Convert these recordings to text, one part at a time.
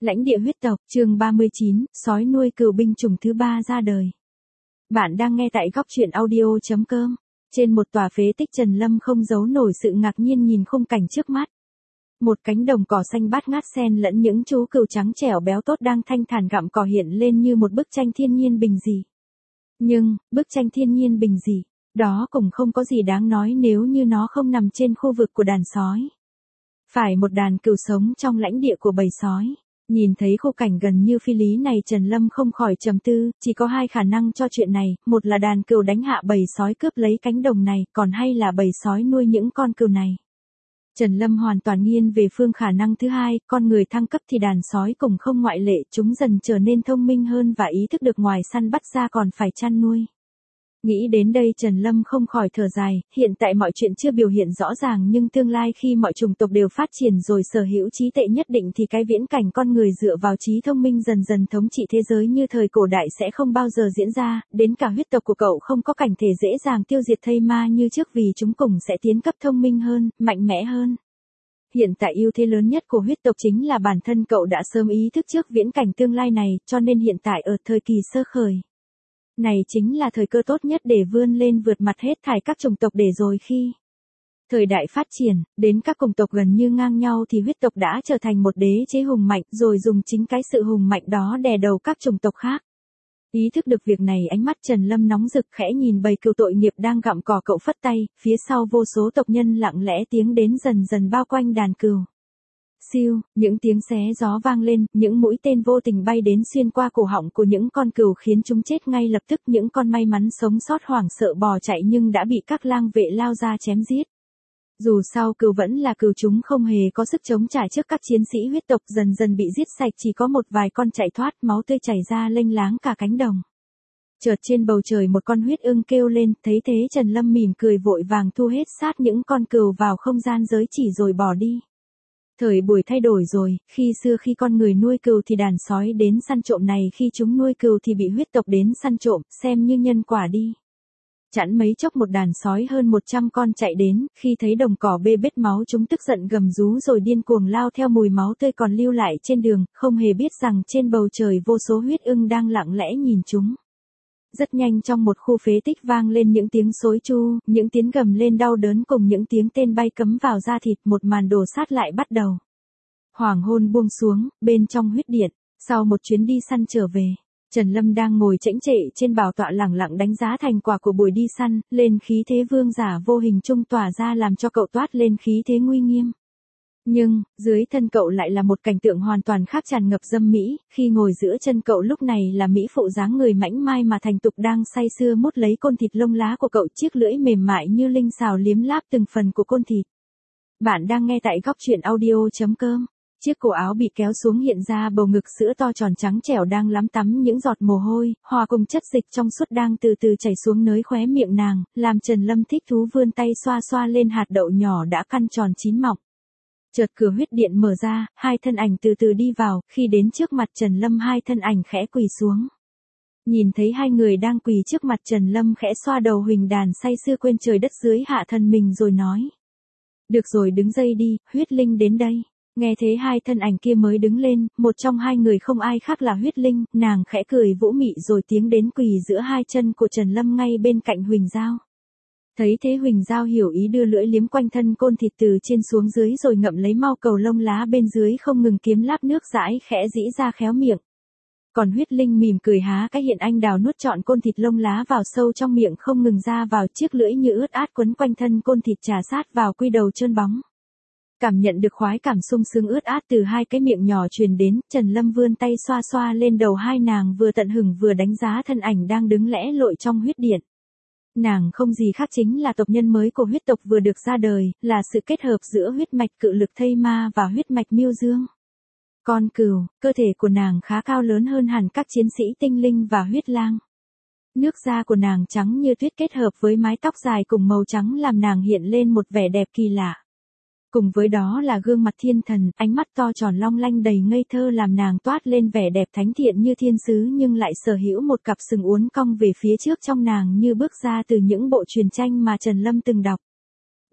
Lãnh địa huyết tộc, chương 39, sói nuôi cừu binh chủng thứ 3 ra đời. Bạn đang nghe tại góc truyện audio.com. Trên một tòa phế tích, Trần Lâm không giấu nổi sự ngạc nhiên nhìn khung cảnh trước mắt. Một cánh đồng cỏ xanh bát ngát xen lẫn những chú cừu trắng trẻo béo tốt đang thanh thản gặm cỏ hiện lên như một bức tranh thiên nhiên bình dị. Nhưng, bức tranh thiên nhiên bình dị, đó cũng không có gì đáng nói nếu như nó không nằm trên khu vực của đàn sói. Phải một đàn cừu sống trong lãnh địa của bầy sói. Nhìn thấy khung cảnh gần như phi lý này, Trần Lâm không khỏi trầm tư, chỉ có hai khả năng cho chuyện này, một là đàn cừu đánh hạ bầy sói cướp lấy cánh đồng này, còn hay là bầy sói nuôi những con cừu này. Trần Lâm hoàn toàn nghiêng về phương khả năng thứ hai, con người thăng cấp thì đàn sói cũng không ngoại lệ, chúng dần trở nên thông minh hơn và ý thức được ngoài săn bắt ra còn phải chăn nuôi. Nghĩ đến đây, Trần Lâm không khỏi thở dài, hiện tại mọi chuyện chưa biểu hiện rõ ràng nhưng tương lai khi mọi chủng tộc đều phát triển rồi sở hữu trí tuệ nhất định thì cái viễn cảnh con người dựa vào trí thông minh dần dần thống trị thế giới như thời cổ đại sẽ không bao giờ diễn ra, đến cả huyết tộc của cậu không có cảnh thể dễ dàng tiêu diệt thây ma như trước vì chúng cùng sẽ tiến cấp thông minh hơn, mạnh mẽ hơn. Hiện tại ưu thế lớn nhất của huyết tộc chính là bản thân cậu đã sớm ý thức trước viễn cảnh tương lai này, cho nên hiện tại ở thời kỳ sơ khởi. Này chính là thời cơ tốt nhất để vươn lên vượt mặt hết thảy các chủng tộc để rồi khi thời đại phát triển, đến các chủng tộc gần như ngang nhau thì huyết tộc đã trở thành một đế chế hùng mạnh rồi dùng chính cái sự hùng mạnh đó đè đầu các chủng tộc khác. Ý thức được việc này, ánh mắt Trần Lâm nóng rực khẽ nhìn bầy cừu tội nghiệp đang gặm cỏ, cậu phất tay, phía sau vô số tộc nhân lặng lẽ tiến đến dần dần bao quanh đàn cừu. Siêu, những tiếng xé gió vang lên, những mũi tên vô tình bay đến xuyên qua cổ họng của những con cừu khiến chúng chết ngay lập tức. Những con may mắn sống sót hoảng sợ bò chạy nhưng đã bị các lang vệ lao ra chém giết. Dù sao cừu vẫn là cừu, chúng không hề có sức chống trả trước các chiến sĩ huyết tộc, dần dần bị giết sạch, chỉ có một vài con chạy thoát, máu tươi chảy ra lênh láng cả cánh đồng. Chợt trên bầu trời một con huyết ưng kêu lên, thấy thế Trần Lâm mỉm cười vội vàng thu hết sát những con cừu vào không gian giới chỉ rồi bỏ đi. Thời buổi thay đổi rồi, khi xưa khi con người nuôi cừu thì đàn sói đến săn trộm, này khi chúng nuôi cừu thì bị huyết tộc đến săn trộm, xem như nhân quả đi. Chẵn mấy chốc một đàn sói hơn 100 con chạy đến, khi thấy đồng cỏ bê bết máu chúng tức giận gầm rú rồi điên cuồng lao theo mùi máu tươi còn lưu lại trên đường, không hề biết rằng trên bầu trời vô số huyết ưng đang lặng lẽ nhìn chúng. Rất nhanh trong một khu phế tích vang lên những tiếng xối tru, những tiếng gầm lên đau đớn cùng những tiếng tên bay cấm vào da thịt, một màn đổ sát lại bắt đầu. Hoàng hôn buông xuống, bên trong huyết điện, sau một chuyến đi săn trở về, Trần Lâm đang ngồi chễnh chệ trên bảo tọa lẳng lặng đánh giá thành quả của buổi đi săn, lên khí thế vương giả vô hình trung tỏa ra làm cho cậu toát lên khí thế nguy nghiêm. Nhưng, dưới thân cậu lại là một cảnh tượng hoàn toàn khác tràn ngập dâm mỹ, khi ngồi giữa chân cậu lúc này là mỹ phụ dáng người mảnh mai mà thành tục đang say sưa mút lấy côn thịt lông lá của cậu, chiếc lưỡi mềm mại như linh xào liếm láp từng phần của côn thịt. Bạn đang nghe tại góc truyện audio.com. Chiếc cổ áo bị kéo xuống hiện ra bầu ngực sữa to tròn trắng trẻo đang lắm tắm những giọt mồ hôi, hòa cùng chất dịch trong suốt đang từ từ chảy xuống nơi khóe miệng nàng, làm Trần Lâm thích thú vươn tay xoa xoa lên hạt đậu nhỏ đã căn tròn chín mọng. Chợt cửa huyết điện mở ra, hai thân ảnh từ từ đi vào, khi đến trước mặt Trần Lâm hai thân ảnh khẽ quỳ xuống. Nhìn thấy hai người đang quỳ trước mặt Trần Lâm khẽ xoa đầu huỳnh đàn say sưa quên trời đất dưới hạ thân mình rồi nói. Được rồi, đứng dậy đi, huyết linh đến đây. Nghe thế hai thân ảnh kia mới đứng lên, một trong hai người không ai khác là huyết linh, nàng khẽ cười vũ mị rồi tiến đến quỳ giữa hai chân của Trần Lâm ngay bên cạnh Huỳnh Giao. Thấy thế Huỳnh Giao hiểu ý đưa lưỡi liếm quanh thân côn thịt từ trên xuống dưới rồi ngậm lấy mau cầu lông lá bên dưới không ngừng kiếm láp nước dãi khẽ dĩ ra khéo miệng. Còn huyết linh mỉm cười há cái hiện anh đào nuốt trọn côn thịt lông lá vào sâu trong miệng không ngừng ra vào, chiếc lưỡi như ướt át quấn quanh thân côn thịt trà sát vào quy đầu trơn bóng. Cảm nhận được khoái cảm sung sướng ướt át từ hai cái miệng nhỏ truyền đến, Trần Lâm vươn tay xoa xoa lên đầu hai nàng, vừa tận hưởng vừa đánh giá thân ảnh đang đứng lẽ lội trong huyết điện. Nàng không gì khác chính là tộc nhân mới của huyết tộc vừa được ra đời, là sự kết hợp giữa huyết mạch cự lực thây ma và huyết mạch miêu dương. Con cừu, cơ thể của nàng khá cao lớn hơn hẳn các chiến sĩ tinh linh và huyết lang. Nước da của nàng trắng như tuyết kết hợp với mái tóc dài cùng màu trắng làm nàng hiện lên một vẻ đẹp kỳ lạ. Cùng với đó là gương mặt thiên thần, ánh mắt to tròn long lanh đầy ngây thơ làm nàng toát lên vẻ đẹp thánh thiện như thiên sứ nhưng lại sở hữu một cặp sừng uốn cong về phía trước trong nàng như bước ra từ những bộ truyền tranh mà Trần Lâm từng đọc.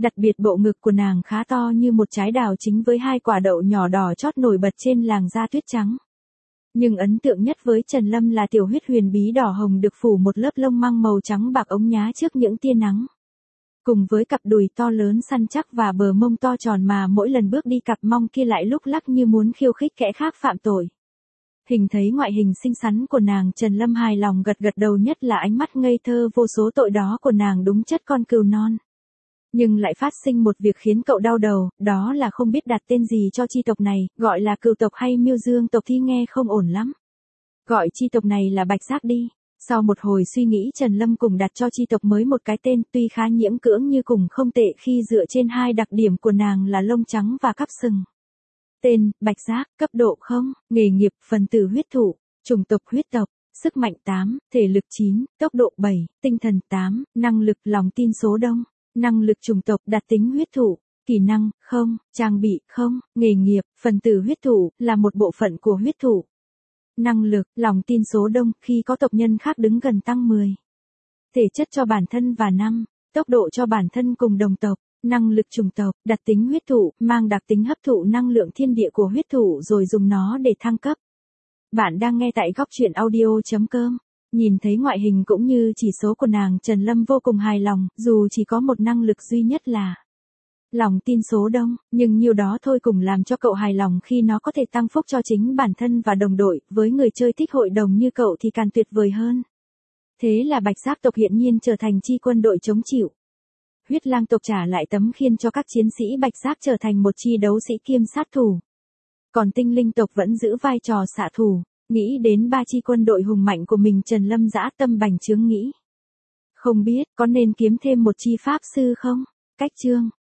Đặc biệt bộ ngực của nàng khá to như một trái đào chính với 2 quả đậu nhỏ đỏ chót nổi bật trên làn da tuyết trắng. Nhưng ấn tượng nhất với Trần Lâm là tiểu huyết huyền bí đỏ hồng được phủ một lớp lông măng màu trắng bạc ống nhá trước những tia nắng. Cùng với cặp đùi to lớn săn chắc và bờ mông to tròn mà mỗi lần bước đi cặp mông kia lại lúc lắc như muốn khiêu khích kẻ khác phạm tội. Hình thấy ngoại hình xinh xắn của nàng, Trần Lâm hài lòng gật gật đầu, nhất là ánh mắt ngây thơ vô số tội đó của nàng đúng chất con cừu non. Nhưng lại phát sinh một việc khiến cậu đau đầu, đó là không biết đặt tên gì cho chi tộc này, gọi là Cừu tộc hay Miêu Dương tộc thì nghe không ổn lắm. Gọi chi tộc này là Bạch Giác đi. Sau một hồi suy nghĩ, Trần Lâm cùng đặt cho chi tộc mới một cái tên tuy khá nhiễm cưỡng nhưng cũng không tệ khi dựa trên 2 đặc điểm của nàng là lông trắng và cắp sừng. Tên, Bạch Giác, cấp độ 0, nghề nghiệp, phần tử huyết thủ, chủng tộc huyết tộc, sức mạnh 8, thể lực 9, tốc độ 7, tinh thần 8, năng lực lòng tin số đông, năng lực chủng tộc đặc tính huyết thủ, kỹ năng, 0, trang bị, 0, nghề nghiệp, phần tử huyết thủ, là một bộ phận của huyết thủ. Năng lực, lòng tin số đông, khi có tộc nhân khác đứng gần tăng 10. Thể chất cho bản thân và 5, tốc độ cho bản thân cùng đồng tộc. Năng lực chủng tộc, đặc tính huyết thủ, mang đặc tính hấp thụ năng lượng thiên địa của huyết thủ rồi dùng nó để thăng cấp. Bạn đang nghe tại góc truyện audio.com. Nhìn thấy ngoại hình cũng như chỉ số của nàng, Trần Lâm vô cùng hài lòng, dù chỉ có một năng lực duy nhất là lòng tin số đông, nhưng nhiêu đó thôi cũng làm cho cậu hài lòng khi nó có thể tăng phúc cho chính bản thân và đồng đội, với người chơi thích hội đồng như cậu thì càng tuyệt vời hơn. Thế là Bạch Giác tộc hiện nhiên trở thành chi quân đội chống chịu. Huyết Lang tộc trả lại tấm khiên cho các chiến sĩ Bạch Giác trở thành một chi đấu sĩ kiêm sát thủ. Còn Tinh Linh tộc vẫn giữ vai trò xạ thủ. Nghĩ đến 3 chi quân đội hùng mạnh của mình, Trần Lâm dã tâm bành trướng nghĩ. Không biết có nên kiếm thêm một chi pháp sư không? Cách chương.